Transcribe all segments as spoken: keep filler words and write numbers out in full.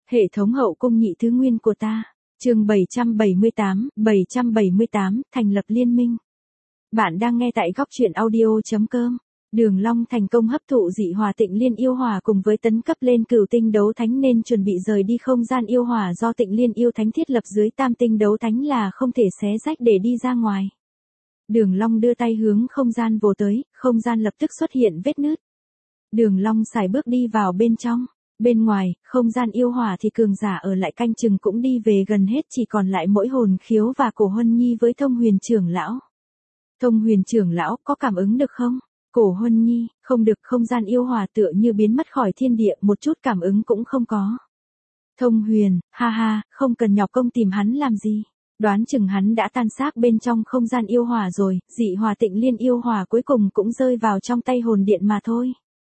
Hệ thống hậu cung nhị thứ nguyên của ta. Chương bảy trăm bảy mươi tám, bảy trăm bảy mươi tám, thành lập liên minh. Bạn đang nghe tại góc truyện audio chấm com. Đường Long thành công hấp thụ dị hỏa Tịnh Liên yêu hỏa cùng với tấn cấp lên cửu tinh đấu thánh nên chuẩn bị rời đi không gian yêu hỏa do Tịnh Liên yêu thánh thiết lập dưới tam tinh đấu thánh là không thể xé rách để đi ra ngoài. Đường Long đưa tay hướng không gian vồ tới, không gian lập tức xuất hiện vết nứt. Đường Long sải bước đi vào bên trong. Bên ngoài, không gian yêu hỏa thì cường giả ở lại canh chừng cũng đi về gần hết, chỉ còn lại mỗi Hồn Khiếu và Cổ Huân Nhi với Thông Huyền trưởng lão. Thông Huyền trưởng lão có cảm ứng được không? Cổ Huân Nhi, không được, không gian yêu hỏa tựa như biến mất khỏi thiên địa, một chút cảm ứng cũng không có. Thông Huyền, ha ha, không cần nhọc công tìm hắn làm gì. Đoán chừng hắn đã tan xác bên trong không gian yêu hỏa rồi, dị hỏa Tịnh Liên yêu hỏa cuối cùng cũng rơi vào trong tay hồn điện mà thôi.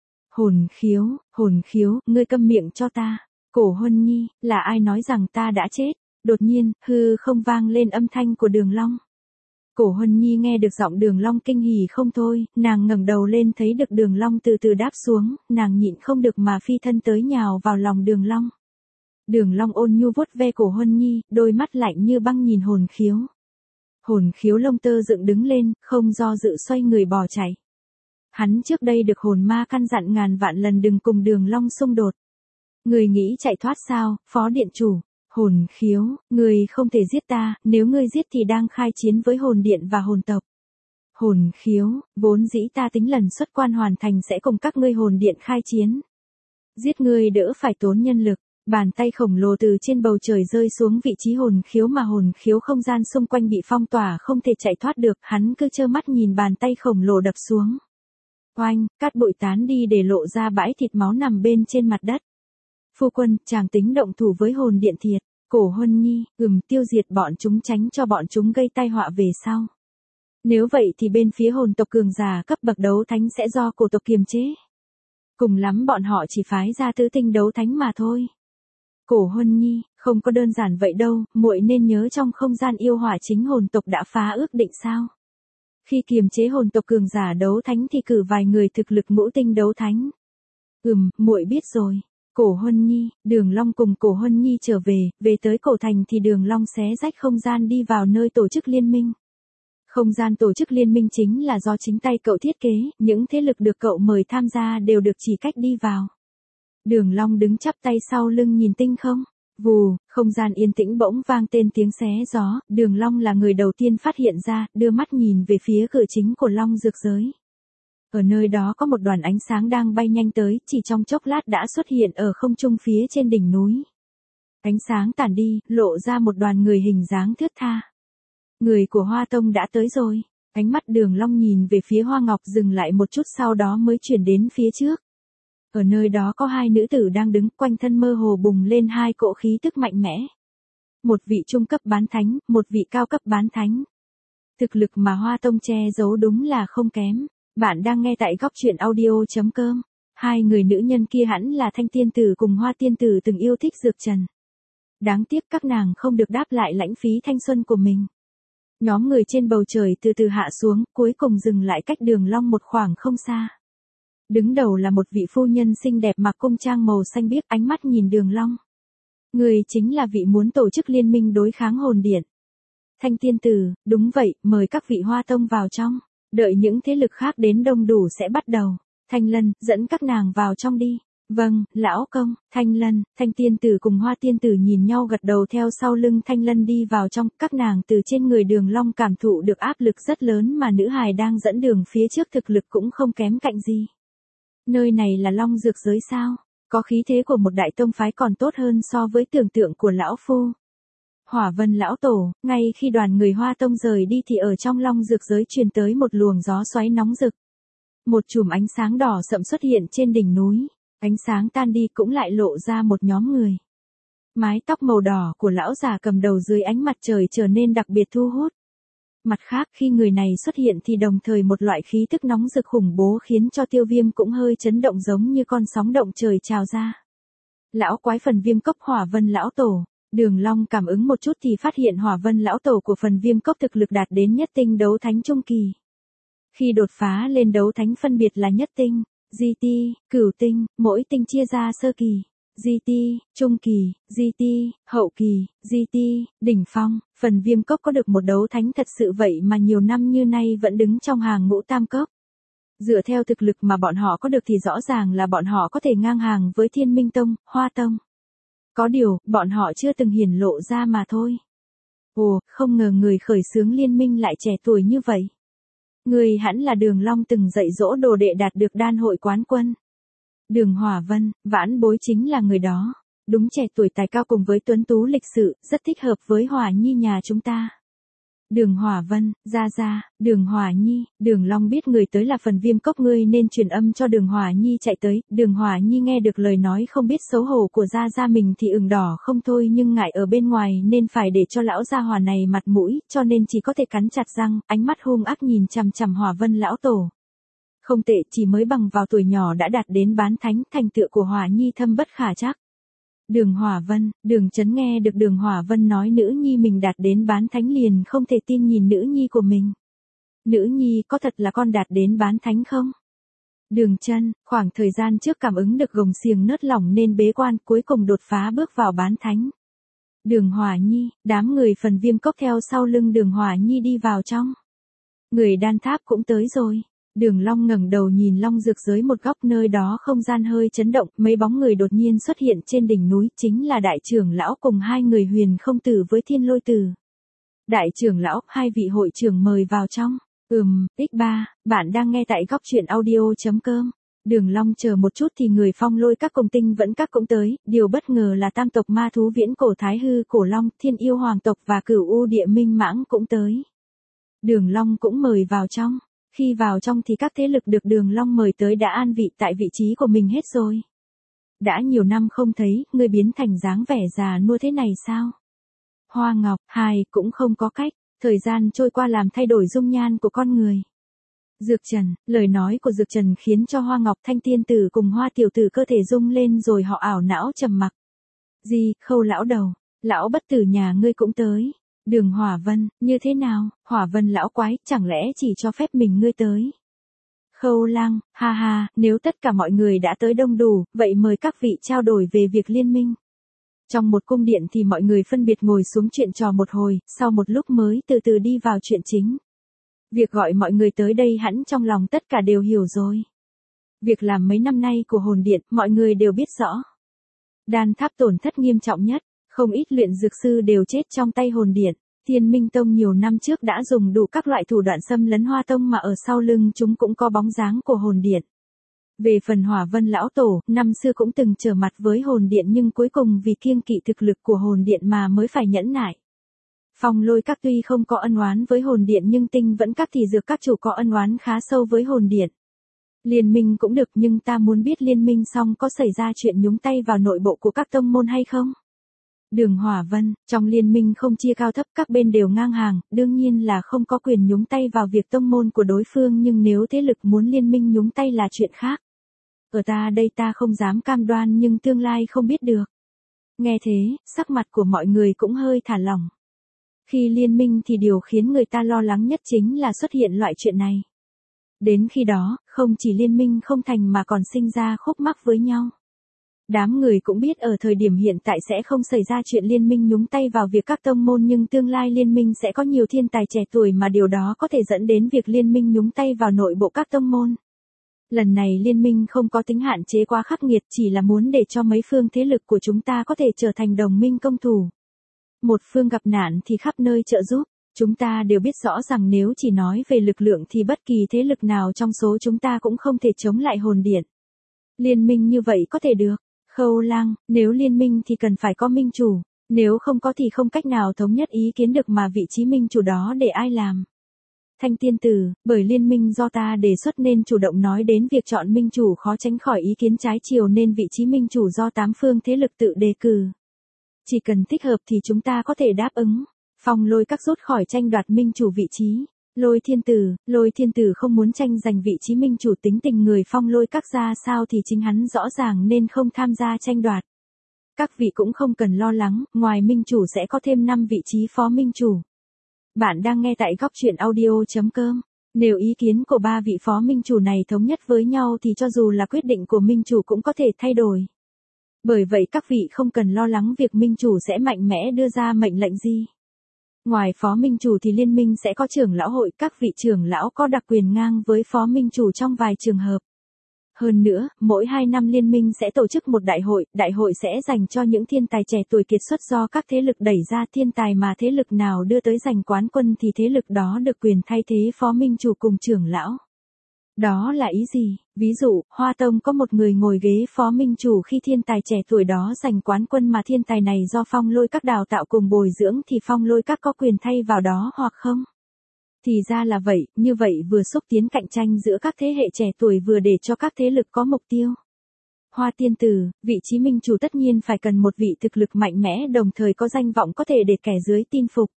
Hồn Khiếu, Hồn Khiếu, ngươi câm miệng cho ta. Cổ Huân Nhi, là ai nói rằng ta đã chết? Đột nhiên, hư không vang lên âm thanh của Đường Long. Cổ Huân Nhi nghe được giọng Đường Long kinh hỉ không thôi, nàng ngẩng đầu lên thấy được Đường Long từ từ đáp xuống, nàng nhịn không được mà phi thân tới nhào vào lòng Đường Long. Đường Long ôn nhu vuốt ve Cổ Huân Nhi, đôi mắt lạnh như băng nhìn Hồn Khiếu. Hồn Khiếu lông tơ dựng đứng lên, không do dự xoay người bỏ chạy. Hắn trước đây được hồn ma căn dặn ngàn vạn lần đừng cùng Đường Long xung đột. Người nghĩ chạy thoát sao, Phó Điện Chủ? Hồn Khiếu, người không thể giết ta, nếu ngươi giết thì đang khai chiến với hồn điện và hồn tộc. Hồn Khiếu, vốn dĩ ta tính lần xuất quan hoàn thành sẽ cùng các ngươi hồn điện khai chiến. Giết ngươi đỡ phải tốn nhân lực. Bàn tay khổng lồ từ trên bầu trời rơi xuống vị trí Hồn Khiếu mà Hồn Khiếu không gian xung quanh bị phong tỏa không thể chạy thoát được, hắn cứ trơ mắt nhìn bàn tay khổng lồ đập xuống. Oanh, cát bụi tán đi để lộ ra bãi thịt máu nằm bên trên mặt đất. Phu quân, chàng tính động thủ với hồn điện thiệt. Cổ Huân Nhi, ừm, tiêu diệt bọn chúng tránh cho bọn chúng gây tai họa về sau. Nếu vậy thì bên phía hồn tộc cường giả cấp bậc đấu thánh sẽ do cổ tộc kiềm chế. Cùng lắm bọn họ chỉ phái ra tứ tinh đấu thánh mà thôi. Cổ Huân Nhi, không có đơn giản vậy đâu, muội nên nhớ trong không gian yêu hỏa chính hồn tộc đã phá ước định sao? Khi kiềm chế hồn tộc cường giả đấu thánh thì cử vài người thực lực ngũ tinh đấu thánh. Ừm, muội biết rồi. Cổ Huân Nhi, Đường Long cùng Cổ Huân Nhi trở về, về tới cổ thành thì Đường Long xé rách không gian đi vào nơi tổ chức liên minh. Không gian tổ chức liên minh chính là do chính tay cậu thiết kế, những thế lực được cậu mời tham gia đều được chỉ cách đi vào. Đường Long đứng chắp tay sau lưng nhìn tinh không. Vù, không gian yên tĩnh bỗng vang tên tiếng xé gió, Đường Long là người đầu tiên phát hiện ra, đưa mắt nhìn về phía cửa chính của Long Dược Giới. Ở nơi đó có một đoàn ánh sáng đang bay nhanh tới, chỉ trong chốc lát đã xuất hiện ở không trung phía trên đỉnh núi. Ánh sáng tản đi, lộ ra một đoàn người hình dáng thướt tha. Người của Hoa Tông đã tới rồi. Ánh mắt Đường Long nhìn về phía Hoa Ngọc dừng lại một chút sau đó mới chuyển đến phía trước. Ở nơi đó có hai nữ tử đang đứng, quanh thân mơ hồ bùng lên hai cỗ khí tức mạnh mẽ. Một vị trung cấp bán thánh, một vị cao cấp bán thánh. Thực lực mà Hoa Tông che giấu đúng là không kém. Bạn đang nghe tại góc truyện audio chấm com. Hai người nữ nhân kia hẳn là Thanh Tiên Tử cùng Hoa Tiên Tử từng yêu thích Dược Trần. Đáng tiếc các nàng không được đáp lại lãnh phí thanh xuân của mình. Nhóm người trên bầu trời từ từ hạ xuống, cuối cùng dừng lại cách Đường Long một khoảng không xa. Đứng đầu là một vị phu nhân xinh đẹp mặc cung trang màu xanh biếc, ánh mắt nhìn Đường Long. Người chính là vị muốn tổ chức liên minh đối kháng hồn điện. Thanh Tiên Tử, đúng vậy, mời các vị Hoa Tông vào trong. Đợi những thế lực khác đến đông đủ sẽ bắt đầu. Thanh Lân, dẫn các nàng vào trong đi. Vâng, lão công. Thanh Lân, Thanh Tiên Tử cùng Hoa Tiên Tử nhìn nhau gật đầu theo sau lưng Thanh Lân đi vào trong. Các nàng từ trên người Đường Long cảm thụ được áp lực rất lớn mà nữ hài đang dẫn đường phía trước thực lực cũng không kém cạnh gì. Nơi này là Long Dược Giới sao? Có khí thế của một đại tông phái còn tốt hơn so với tưởng tượng của lão phu. Hỏa Vân lão tổ, ngay khi đoàn người Hoa Tông rời đi thì ở trong Long Dược Giới truyền tới một luồng gió xoáy nóng rực. Một chùm ánh sáng đỏ sậm xuất hiện trên đỉnh núi, ánh sáng tan đi cũng lại lộ ra một nhóm người. Mái tóc màu đỏ của lão già cầm đầu dưới ánh mặt trời trở nên đặc biệt thu hút. Mặt khác khi người này xuất hiện thì đồng thời một loại khí tức nóng rực khủng bố khiến cho Tiêu Viêm cũng hơi chấn động giống như con sóng động trời trào ra. Lão quái phần viêm cốc Hỏa Vân lão tổ. Đường Long cảm ứng một chút thì phát hiện Hỏa Vân lão tổ của phần viêm cốc thực lực đạt đến nhất tinh đấu thánh trung kỳ. Khi đột phá lên đấu thánh phân biệt là nhất tinh, di ti, cửu tinh, mỗi tinh chia ra sơ kỳ, giê tê, trung kỳ, giê tê, hậu kỳ, giê tê, đỉnh phong, phần Viêm Cốc có được một đấu thánh thật sự vậy mà nhiều năm như nay vẫn đứng trong hàng ngũ tam cốc. Dựa theo thực lực mà bọn họ có được thì rõ ràng là bọn họ có thể ngang hàng với Thiên Minh Tông, Hoa Tông. Có điều, bọn họ chưa từng hiển lộ ra mà thôi. Ồ, không ngờ người khởi xướng liên minh lại trẻ tuổi như vậy. Người hẳn là Đường Long từng dạy dỗ đồ đệ đạt được đan hội quán quân. Đường Hỏa Vân, vãn bối chính là người đó. Đúng, trẻ tuổi tài cao cùng với tuấn tú lịch sự, rất thích hợp với Hỏa Nhi nhà chúng ta. Đường Hỏa Vân, ra ra, Đường Hỏa Nhi, Đường Long biết người tới là phần Viêm Cốc, ngươi nên truyền âm cho Đường Hỏa Nhi chạy tới. Đường Hỏa Nhi nghe được lời nói không biết xấu hổ của gia gia mình thì ửng đỏ không thôi, nhưng ngại ở bên ngoài nên phải để cho lão gia hỏa này mặt mũi, cho nên chỉ có thể cắn chặt răng, ánh mắt hung ác nhìn chằm chằm Hỏa Vân lão tổ. Không tệ, chỉ mới bằng vào tuổi nhỏ đã đạt đến bán thánh, thành tựu của Hỏa Nhi thâm bất khả trắc. Đường Hỏa Vân, Đường Chấn nghe được Đường Hỏa Vân nói nữ nhi mình đạt đến bán thánh liền không thể tin nhìn nữ nhi của mình. Nữ nhi có thật là con đạt đến bán thánh không? Đường Chân, khoảng thời gian trước cảm ứng được gồng xiềng nớt lỏng nên bế quan, cuối cùng đột phá bước vào bán thánh. Đường Hỏa Nhi, đám người phần Viêm Cốc theo sau lưng Đường Hỏa Nhi đi vào trong. Người đan tháp cũng tới rồi. Đường Long ngẩng đầu nhìn long dược giới một góc, nơi đó không gian hơi chấn động, mấy bóng người đột nhiên xuất hiện trên đỉnh núi, chính là đại trưởng lão cùng hai người Huyền Không Tử với Thiên Lôi Tử. Đại trưởng lão, hai vị hội trưởng mời vào trong. Ừm, ích ba, bạn đang nghe tại góc truyện audio chấm com. Đường Long chờ một chút thì người Phong Lôi các cùng Tinh Vẫn các cũng tới, điều bất ngờ là tam tộc ma thú Viễn Cổ Thái Hư Cổ Long, Thiên Yêu Hoàng tộc và Cửu U Địa Minh Mãng cũng tới. Đường Long cũng mời vào trong. Khi vào trong thì các thế lực được Đường Long mời tới đã an vị tại vị trí của mình hết rồi. Đã nhiều năm không thấy, ngươi biến thành dáng vẻ già nua thế này sao? Hoa Ngọc, hài, cũng không có cách, thời gian trôi qua làm thay đổi dung nhan của con người. Dược Trần, lời nói của Dược Trần khiến cho Hoa Ngọc Thanh tiên tử cùng Hoa tiểu tử cơ thể rung lên rồi họ ảo não trầm mặc. Gì, Khâu lão đầu, lão bất tử nhà ngươi cũng tới. Đường Hỏa Vân, như thế nào, Hỏa Vân lão quái, chẳng lẽ chỉ cho phép mình ngươi tới? Khâu Lang, ha ha, nếu tất cả mọi người đã tới đông đủ, vậy mời các vị trao đổi về việc liên minh. Trong một cung điện thì mọi người phân biệt ngồi xuống chuyện trò một hồi, sau một lúc mới từ từ đi vào chuyện chính. Việc gọi mọi người tới đây hẳn trong lòng tất cả đều hiểu rồi. Việc làm mấy năm nay của hồn điện, mọi người đều biết rõ. Đan tháp tổn thất nghiêm trọng nhất. Không ít luyện dược sư đều chết trong tay hồn điện. Thiên Minh Tông nhiều năm trước đã dùng đủ các loại thủ đoạn xâm lấn Hoa Tông mà ở sau lưng chúng cũng có bóng dáng của hồn điện. Về phần Hỏa Vân lão tổ, năm xưa cũng từng trở mặt với hồn điện nhưng cuối cùng vì kiêng kỵ thực lực của hồn điện mà mới phải nhẫn nại. Phong Lôi các tuy không có ân oán với hồn điện nhưng Tinh Vẫn các thì dược các chủ có ân oán khá sâu với hồn điện. Liên minh cũng được nhưng ta muốn biết liên minh xong có xảy ra chuyện nhúng tay vào nội bộ của các tông môn hay không? Đường Hỏa Vân, trong liên minh không chia cao thấp, các bên đều ngang hàng, đương nhiên là không có quyền nhúng tay vào việc tông môn của đối phương, nhưng nếu thế lực muốn liên minh nhúng tay là chuyện khác. Ở ta đây ta không dám cam đoan nhưng tương lai không biết được. Nghe thế, sắc mặt của mọi người cũng hơi thả lỏng. Khi liên minh thì điều khiến người ta lo lắng nhất chính là xuất hiện loại chuyện này. Đến khi đó, không chỉ liên minh không thành mà còn sinh ra khúc mắc với nhau. Đám người cũng biết ở thời điểm hiện tại sẽ không xảy ra chuyện liên minh nhúng tay vào việc các tông môn nhưng tương lai liên minh sẽ có nhiều thiên tài trẻ tuổi mà điều đó có thể dẫn đến việc liên minh nhúng tay vào nội bộ các tông môn. Lần này liên minh không có tính hạn chế quá khắc nghiệt, chỉ là muốn để cho mấy phương thế lực của chúng ta có thể trở thành đồng minh công thủ. Một phương gặp nạn thì khắp nơi trợ giúp. Chúng ta đều biết rõ rằng nếu chỉ nói về lực lượng thì bất kỳ thế lực nào trong số chúng ta cũng không thể chống lại hồn điện. Liên minh như vậy có thể được. Khâu Lang, nếu liên minh thì cần phải có minh chủ, nếu không có thì không cách nào thống nhất ý kiến được mà vị trí minh chủ đó để ai làm. Thanh tiên tử, bởi liên minh do ta đề xuất nên chủ động nói đến việc chọn minh chủ khó tránh khỏi ý kiến trái chiều nên vị trí minh chủ do tám phương thế lực tự đề cử. Chỉ cần thích hợp thì chúng ta có thể đáp ứng. Phong Lôi các rút khỏi tranh đoạt minh chủ vị trí. Lôi thiên tử, lôi thiên tử không muốn tranh giành vị trí minh chủ, tính tình người Phong Lôi các ra sao thì chính hắn rõ ràng nên không tham gia tranh đoạt. Các vị cũng không cần lo lắng, ngoài minh chủ sẽ có thêm năm vị trí phó minh chủ. Bạn đang nghe tại góc truyện audio chấm com. Nếu ý kiến của ba vị phó minh chủ này thống nhất với nhau thì cho dù là quyết định của minh chủ cũng có thể thay đổi. Bởi vậy các vị không cần lo lắng việc minh chủ sẽ mạnh mẽ đưa ra mệnh lệnh gì. Ngoài phó minh chủ thì liên minh sẽ có trưởng lão hội, các vị trưởng lão có đặc quyền ngang với phó minh chủ trong vài trường hợp. Hơn nữa, mỗi hai năm liên minh sẽ tổ chức một đại hội, đại hội sẽ dành cho những thiên tài trẻ tuổi kiệt xuất do các thế lực đẩy ra, thiên tài mà thế lực nào đưa tới giành quán quân thì thế lực đó được quyền thay thế phó minh chủ cùng trưởng lão. Đó là ý gì? Ví dụ, Hoa Tông có một người ngồi ghế phó minh chủ khi thiên tài trẻ tuổi đó giành quán quân mà thiên tài này do Phong Lôi Các đào tạo cùng bồi dưỡng thì Phong Lôi Các có quyền thay vào đó hoặc không? Thì ra là vậy, như vậy vừa xúc tiến cạnh tranh giữa các thế hệ trẻ tuổi vừa để cho các thế lực có mục tiêu. Hoa Tiên Tử, vị trí minh chủ tất nhiên phải cần một vị thực lực mạnh mẽ đồng thời có danh vọng có thể để kẻ dưới tin phục.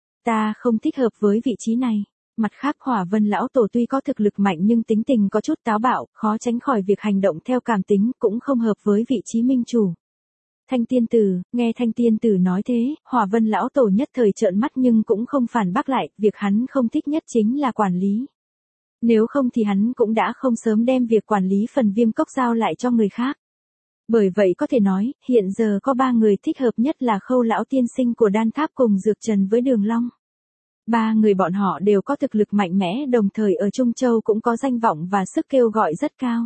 Ta không thích hợp với vị trí này. Mặt khác Hỏa Vân lão tổ tuy có thực lực mạnh nhưng tính tình có chút táo bạo, khó tránh khỏi việc hành động theo cảm tính, cũng không hợp với vị trí minh chủ. Thanh Tiên Tử, nghe Thanh Tiên Tử nói thế, Hỏa Vân lão tổ nhất thời trợn mắt nhưng cũng không phản bác lại, việc hắn không thích nhất chính là quản lý. Nếu không thì hắn cũng đã không sớm đem việc quản lý phần Viêm Cốc giao lại cho người khác. Bởi vậy có thể nói, hiện giờ có ba người thích hợp nhất là Khâu lão tiên sinh của Đan Tháp cùng Dược Trần với Đường Long. Ba người bọn họ đều có thực lực mạnh mẽ đồng thời ở Trung Châu cũng có danh vọng và sức kêu gọi rất cao.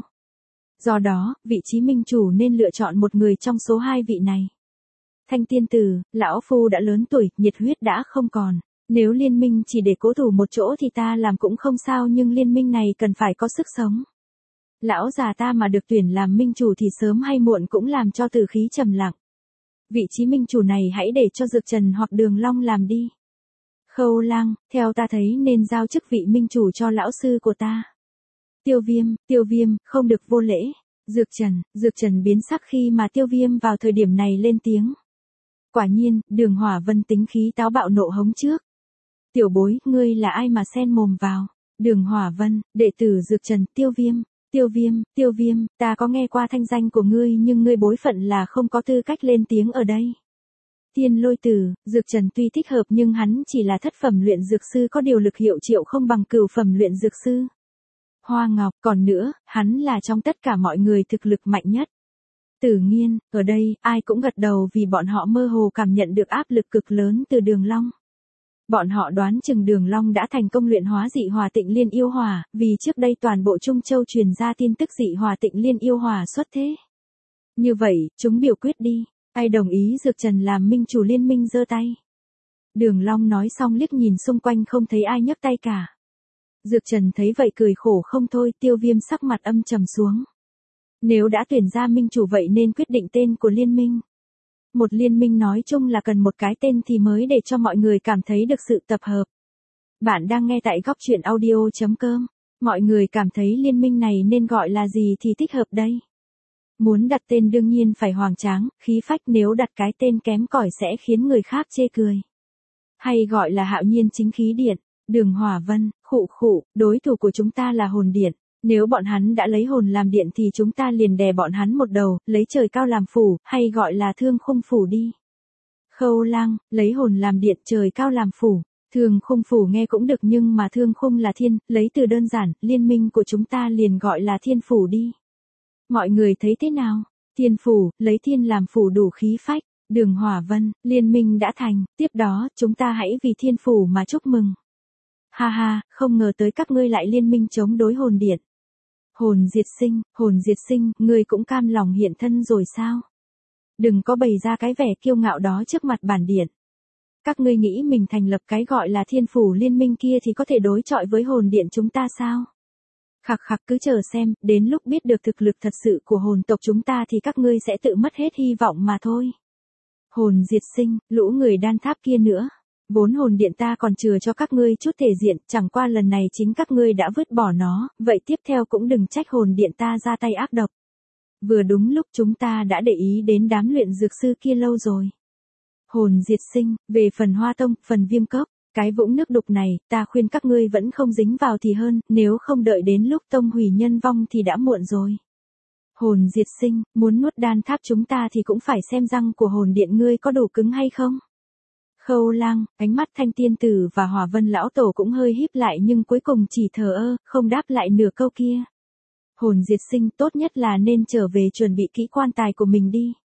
Do đó, vị trí minh chủ nên lựa chọn một người trong số hai vị này. Thanh Tiên Tử, lão phu đã lớn tuổi, nhiệt huyết đã không còn. Nếu liên minh chỉ để cố thủ một chỗ thì ta làm cũng không sao nhưng liên minh này cần phải có sức sống. Lão già ta mà được tuyển làm minh chủ thì sớm hay muộn cũng làm cho tử khí trầm lặng. Vị trí minh chủ này hãy để cho Dược Trần hoặc Đường Long làm đi. Khâu Lang, theo ta thấy nên giao chức vị minh chủ cho lão sư của ta. Tiêu Viêm, Tiêu Viêm, không được vô lễ. Dược Trần, Dược Trần biến sắc khi mà Tiêu Viêm vào thời điểm này lên tiếng. Quả nhiên, Đường Hỏa Vân tính khí táo bạo nộ hống trước. Tiểu bối, ngươi là ai mà xen mồm vào? Đường Hỏa Vân, đệ tử Dược Trần, Tiêu Viêm, Tiêu Viêm, Tiêu Viêm, ta có nghe qua thanh danh của ngươi nhưng ngươi bối phận là không có tư cách lên tiếng ở đây. Tiên Lôi Tử, Dược Trần tuy thích hợp nhưng hắn chỉ là thất phẩm luyện dược sư có điều lực hiệu triệu không bằng cửu phẩm luyện dược sư. Hoa Ngọc, còn nữa, hắn là trong tất cả mọi người thực lực mạnh nhất. Tử Nghiên, ở đây, ai cũng gật đầu vì bọn họ mơ hồ cảm nhận được áp lực cực lớn từ Đường Long. Bọn họ đoán chừng Đường Long đã thành công luyện hóa dị hỏa Tịnh Liên yêu hỏa, vì trước đây toàn bộ Trung Châu truyền ra tin tức dị hỏa Tịnh Liên yêu hỏa xuất thế. Như vậy, chúng biểu quyết đi. Ai đồng ý Dược Trần làm minh chủ liên minh giơ tay. Đường Long nói xong liếc nhìn xung quanh không thấy ai nhấc tay cả. Dược Trần thấy vậy cười khổ không thôi, Tiêu Viêm sắc mặt âm trầm xuống. Nếu đã tuyển ra minh chủ vậy nên quyết định tên của liên minh. Một liên minh nói chung là cần một cái tên thì mới để cho mọi người cảm thấy được sự tập hợp. Bạn đang nghe tại góc truyện audio chấm com. Mọi người cảm thấy liên minh này nên gọi là gì thì thích hợp đây? Muốn đặt tên đương nhiên phải hoành tráng, khí phách, nếu đặt cái tên kém cỏi sẽ khiến người khác chê cười. Hay gọi là Hạo Nhiên Chính Khí Điện, Đường Hỏa Vân, khụ khụ, đối thủ của chúng ta là hồn điện. Nếu bọn hắn đã lấy hồn làm điện thì chúng ta liền đè bọn hắn một đầu, lấy trời cao làm phủ, hay gọi là thương khung phủ đi. Khâu Lang, lấy hồn làm điện, trời cao làm phủ. Thương khung phủ nghe cũng được nhưng mà thương khung là thiên, lấy từ đơn giản, liên minh của chúng ta liền gọi là thiên phủ đi. Mọi người thấy thế nào? Thiên phủ, lấy thiên làm phủ đủ khí phách. Đường Hỏa Vân, liên minh đã thành, tiếp đó, chúng ta hãy vì thiên phủ mà chúc mừng. Ha ha, không ngờ tới các ngươi lại liên minh chống đối hồn điện. Hồn diệt sinh, hồn diệt sinh, ngươi cũng cam lòng hiện thân rồi sao? Đừng có bày ra cái vẻ kiêu ngạo đó trước mặt bản điện. Các ngươi nghĩ mình thành lập cái gọi là thiên phủ liên minh kia thì có thể đối chọi với hồn điện chúng ta sao? Khặc khặc, cứ chờ xem, đến lúc biết được thực lực thật sự của hồn tộc chúng ta thì các ngươi sẽ tự mất hết hy vọng mà thôi. Hồn diệt sinh, lũ người Đan Tháp kia nữa. Vốn hồn điện ta còn chừa cho các ngươi chút thể diện, chẳng qua lần này chính các ngươi đã vứt bỏ nó, vậy tiếp theo cũng đừng trách hồn điện ta ra tay ác độc. Vừa đúng lúc chúng ta đã để ý đến đám luyện dược sư kia lâu rồi. Hồn diệt sinh, về phần Hoa Tông, phần Viêm Cốc, cái vũng nước đục này, ta khuyên các ngươi vẫn không dính vào thì hơn, nếu không đợi đến lúc tông hủy nhân vong thì đã muộn rồi. Hồn diệt sinh, muốn nuốt Đan Tháp chúng ta thì cũng phải xem răng của hồn điện ngươi có đủ cứng hay không. Khâu Lang, ánh mắt Thanh Tiên Tử và Hỏa Vân lão tổ cũng hơi híp lại nhưng cuối cùng chỉ thờ ơ, không đáp lại nửa câu kia. Hồn diệt sinh, tốt nhất là nên trở về chuẩn bị kỹ quan tài của mình đi.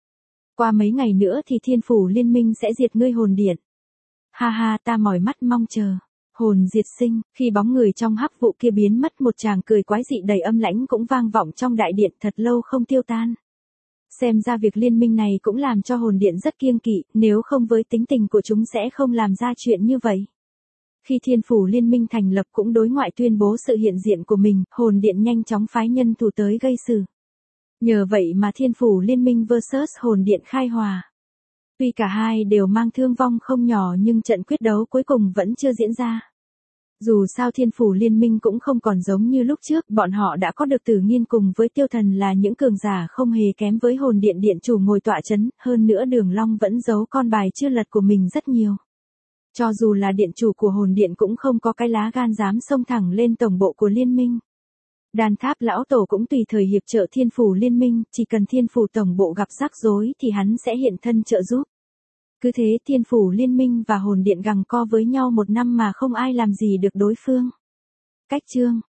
Qua mấy ngày nữa thì thiên phủ liên minh sẽ diệt ngươi hồn điện. Ha ha, ta mỏi mắt mong chờ. Hồn diệt sinh, khi bóng người trong hắc vụ kia biến mất, một tràng cười quái dị đầy âm lãnh cũng vang vọng trong đại điện thật lâu không tiêu tan. Xem ra việc liên minh này cũng làm cho hồn điện rất kiêng kỵ, nếu không với tính tình của chúng sẽ không làm ra chuyện như vậy. Khi thiên phủ liên minh thành lập cũng đối ngoại tuyên bố sự hiện diện của mình, hồn điện nhanh chóng phái nhân thủ tới gây sự. Nhờ vậy mà thiên phủ liên minh versus hồn điện khai hòa. Tuy cả hai đều mang thương vong không nhỏ nhưng trận quyết đấu cuối cùng vẫn chưa diễn ra. Dù sao thiên phủ liên minh cũng không còn giống như lúc trước, bọn họ đã có được Tử Nghiên cùng với Tiêu Thần là những cường giả không hề kém với hồn điện điện chủ ngồi tọa chấn, hơn nữa Đường Long vẫn giấu con bài chưa lật của mình rất nhiều. Cho dù là điện chủ của hồn điện cũng không có cái lá gan dám xông thẳng lên tổng bộ của liên minh. Đàn Tháp lão tổ cũng tùy thời hiệp trợ thiên phủ liên minh, chỉ cần thiên phủ tổng bộ gặp rắc rối thì hắn sẽ hiện thân trợ giúp. Cứ thế thiên phủ liên minh và hồn điện giằng co với nhau một năm mà không ai làm gì được đối phương. Cách chương